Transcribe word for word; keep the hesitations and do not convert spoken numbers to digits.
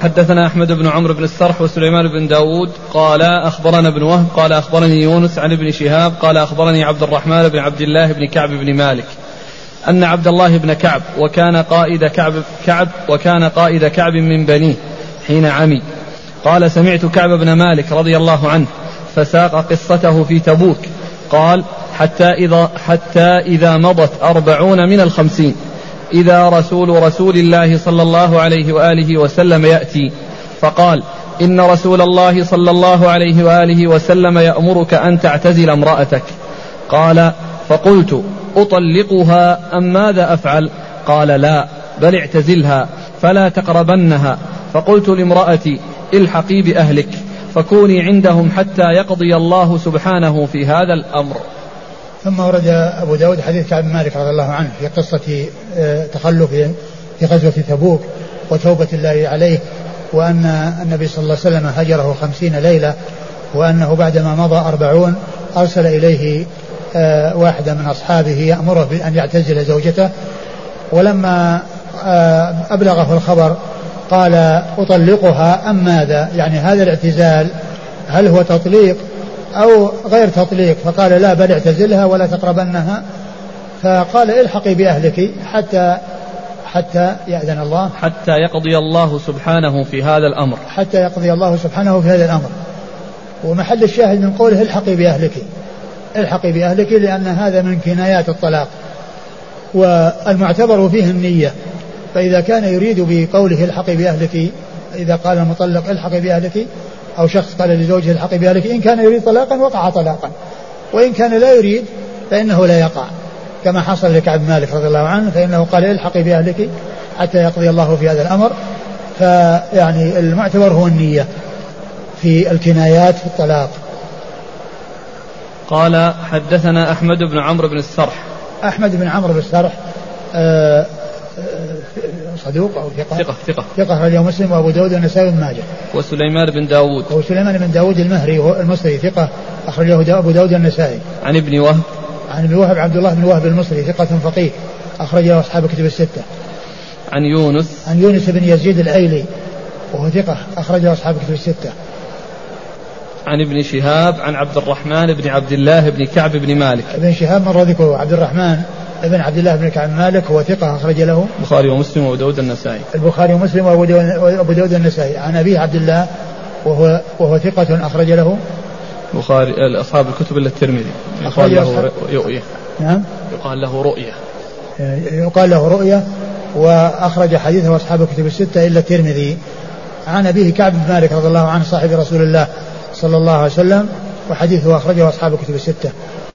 حدثنا أحمد بن عمرو بن السرح وسليمان بن داود قال أخبرنا ابن وهب قال أخبرني يونس عن ابن شهاب قال أخبرني عبد الرحمن بن عبد الله بن كعب بن مالك أن عبد الله بن كعب وكان قائد كعب, كعب وكان قائد كعب من بنيه حين عمي قال سمعت كعب بن مالك رضي الله عنه فساق قصته في تبوك قال حتى إذا, حتى إذا مضت أربعون من الخمسين إذا رسول رسول الله صلى الله عليه وآله وسلم يأتي فقال إن رسول الله صلى الله عليه وآله وسلم يأمرك أن تعتزل امرأتك. قال فقلت أطلقها أم ماذا أفعل؟ قال لا بل اعتزلها فلا تقربنها. فقلت لامرأتي الحقي بأهلك فكوني عندهم حتى يقضي الله سبحانه في هذا الأمر. ثم ورد أبو داود حديث كعب بن مالك رضي الله عنه في قصة تخلفه في غزوة تبوك وتوبة الله عليه، وأن النبي صلى الله عليه وسلم هجره خمسين ليلة، وأنه بعدما مضى أربعون أرسل إليه واحدة من أصحابه يأمره بأن يعتزل زوجته، ولما أبلغه الخبر قال أطلقها أم ماذا؟ يعني هذا الاعتزال هل هو تطليق أو غير تطليق؟ فقال لا بل اعتزلها ولا تقربنها. فقال الحقي بأهلك حتى حتى يأذن الله حتى يقضي الله سبحانه في هذا الأمر حتى يقضي الله سبحانه في هذا الأمر. ومحل الشاهد من قوله الحقي بأهلك الحقي بأهلك لأن هذا من كنايات الطلاق، والمعتبر فيه النية. فإذا كان يريد بقوله الحقي بأهلك، إذا قال المطلق الحقي بأهلك أو شخص قال لزوجه الحقي بأهلك، إن كان يريد طلاقا وقع طلاقا، وإن كان لا يريد فإنه لا يقع، كما حصل لكعب بن مالك رضي الله عنه، فإنه قال الحقي بأهلك حتى يقضي الله في هذا الأمر. فيعني المعتبر هو النية في الكنايات في الطلاق. قال حدثنا أحمد بن عمرو بن السرح. أحمد بن عمرو بن السرح آه صدوق أو ثقة ثقة ثقة ثقة رجل مسلم وأبو داود والنسائي بن ماجه. وسليمان بن داود وسليمان بن داود المهري المصري ثقة أخرجه أبو داود والنسائي. عن ابن وهب عن ابن وهب عبد الله بن وهب المصري ثقة فقيه أخرجه أصحاب كتب الستة. عن يونس عن يونس بن يزيد الأيلي وهو ثقة أخرجه أصحاب كتب الستة. عن ابن شهاب عن عبد الرحمن بن عبد الله بن كعب بن مالك. ابن شهاب مر ذكره. عبد الرحمن ابن عبد الله بن كعب مالك هو ثقة أخرج له البخاري ومسلم وأبو داود النسائي. البخاري ومسلم وأبو داود النسائي. عن أبيه عبد الله وهو وهو ثقة أخرج له البخاري أصحاب الكتب إلا الترمذي. يقال له رؤية. نعم. يقال له رؤية. يقال له رؤية وأخرج حديثه أصحاب الكتب الستة إلا الترمذي. عن أبيه كعب بن مالك رضي الله عنه صاحب رسول الله صلى الله عليه وسلم، وحديثه أخرجه أصحاب الكتب الستة.